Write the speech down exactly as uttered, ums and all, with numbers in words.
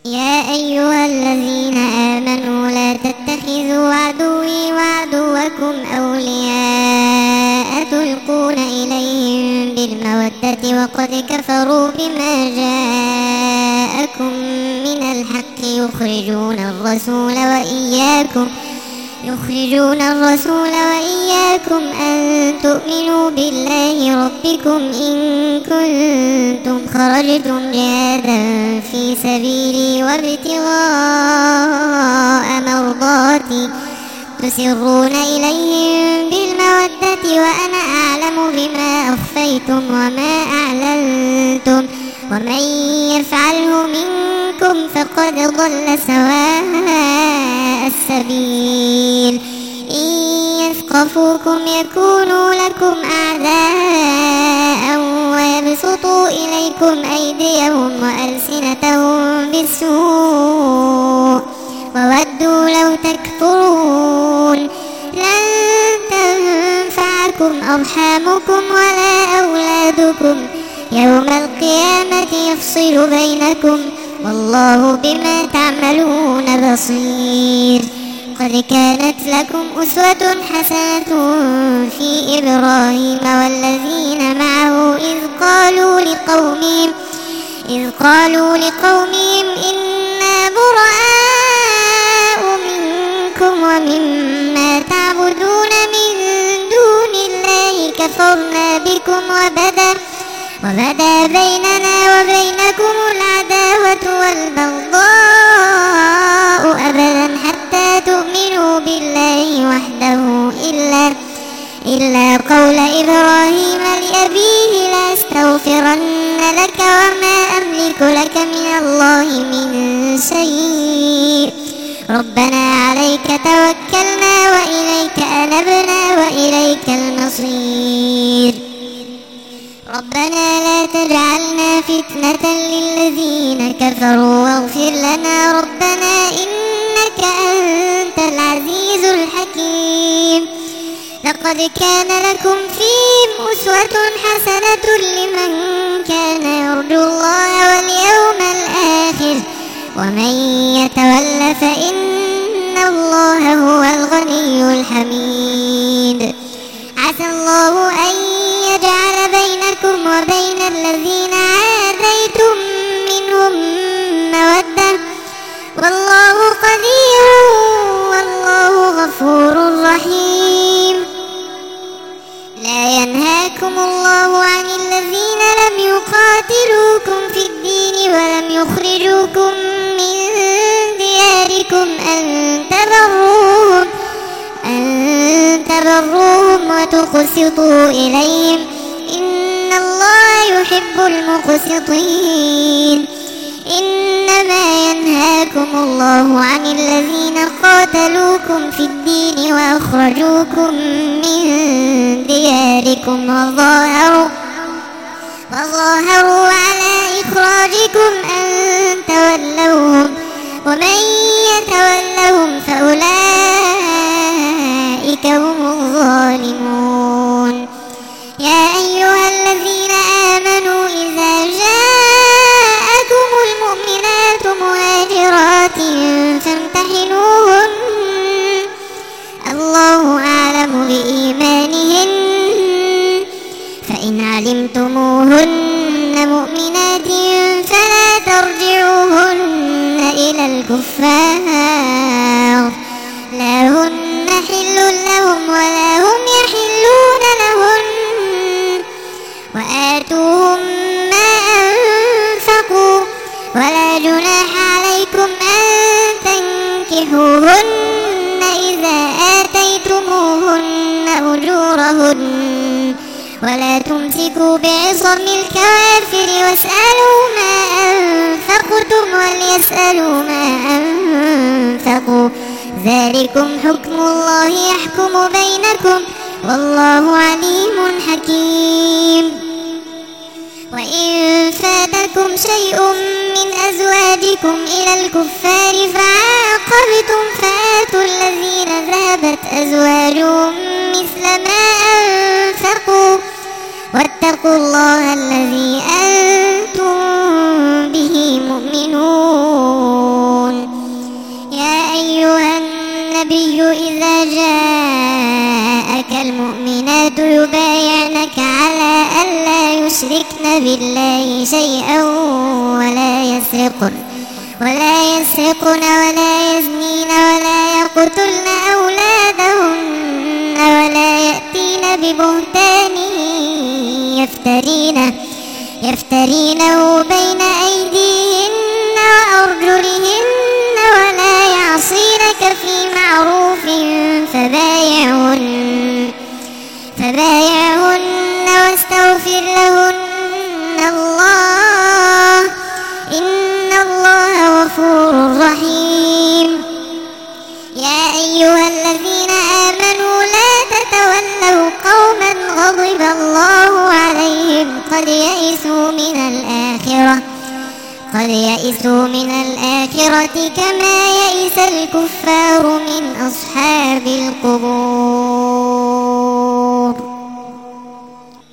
يا أيها الذين آمنوا لا تتخذوا عدوي وعدوكم أولياء تلقون إليهم بالمودة وقد كفروا بما جاءكم من الحق يخرجون الرسول وإياكم يخرجون الرسول وإياكم أن تؤمنوا بالله ربكم إن كنتم خرجتم جهادا في سبيلي وابتغاء مرضاتي تسرون إليهم بالمودة وأنا أعلم بما أخفيتم وما أعلنتم ومن يفعله منكم فقد ضل سواء السبيل إن يثقفوكم يكونوا لكم أعداء ويبسطوا إليكم أيديهم وألسنتهم بالسوء وودوا لو تكفرون لن تنفعكم أرحامكم ولا أولادكم يوم القيامة يفصل بينكم والله بما تعملون بصير. قد كانت لكم أسوة حسنة في إبراهيم والذين معه إذ قالوا لقومهم إذ قالوا لقومهم إنا براء منكم ومما تعبدون من دون الله كفرنا بكم وبدا وبدا بيننا وبينكم العداوة والبغضاء أبدا حتى تؤمنوا بالله وحده إلا إلا قول إبراهيم لأبيه لأستغفرن لك وما أملك لك من الله من شيء ربنا عليك توكلنا وإليك أنبنا وإليك المصير ربنا لا تجعلنا فتنة للذين كفروا واغفر لنا ربنا إنك أنت العزيز الحكيم. لقد كان لكم فيهم أسوة حسنة لمن كان يرجو الله واليوم الآخر ومن يتول فإن الله هو الغني الحميد. عسى الله أن يجعل بينكم وبين الذين عاديتم منهم مودة والله قدير والله غفور رحيم. لا ينهاكم الله عن الذين لم يقاتلوكم في الدين ولم يخرجوكم من دياركم أن تبروهم أن تبروهم وتقسطوا إليهم إن الله يحب المقسطين. إنما ينهاكم الله عن الذين قاتلوكم في الدين وأخرجوكم من دياركم وظاهروا وظاهروا على إخراجكم أن تولوهم ومن يتولهم فأولئك هم الظالمون. يا أيها الذين آمنوا إذا جاءكم المؤمنات مهاجرات فامتحنوهن الله أعلم بإيمانهن فإن علمتموهن مؤمنات فلا ترجعوهن إلى الكفار لا هن حل لهم ولا هم يحلون لهن وآتوهم ما أنفقوا ولا جناح عليكم أن تنكحوهن إذا آتيتموهن أجورهن ولا تمسكوا بعصم الكوافر واسألوا ما أنفقتم وليسألوا ما أنفقوا ذلكم حكم الله يحكم بينكم والله عليم حكيم. وإن فاتكم شيء من أزواجكم إلى الكفار فعاقبتم فآتوا الذين ذهبت أزواجهم مثل ما أنفقوا واتقوا الله الذي أنتم به مؤمنون. بالله شيئا ولا يسرقن ولا يسرقن ولا يزنين ولا يقتلن أولادهن ولا يأتين ببهتان يفترينه يفترينه بين أيديهن وأرجلهن ولا يعصينك في معروف فبايعهن فبايعهن واستغفر لهن الله إن الله غفور رحيم. يا أيها الذين آمنوا لا تتولوا قوما غضب الله عليهم قد يئسوا من الآخرة قد يئسوا من الآخرة كما يئس الكفار من أصحاب القبور.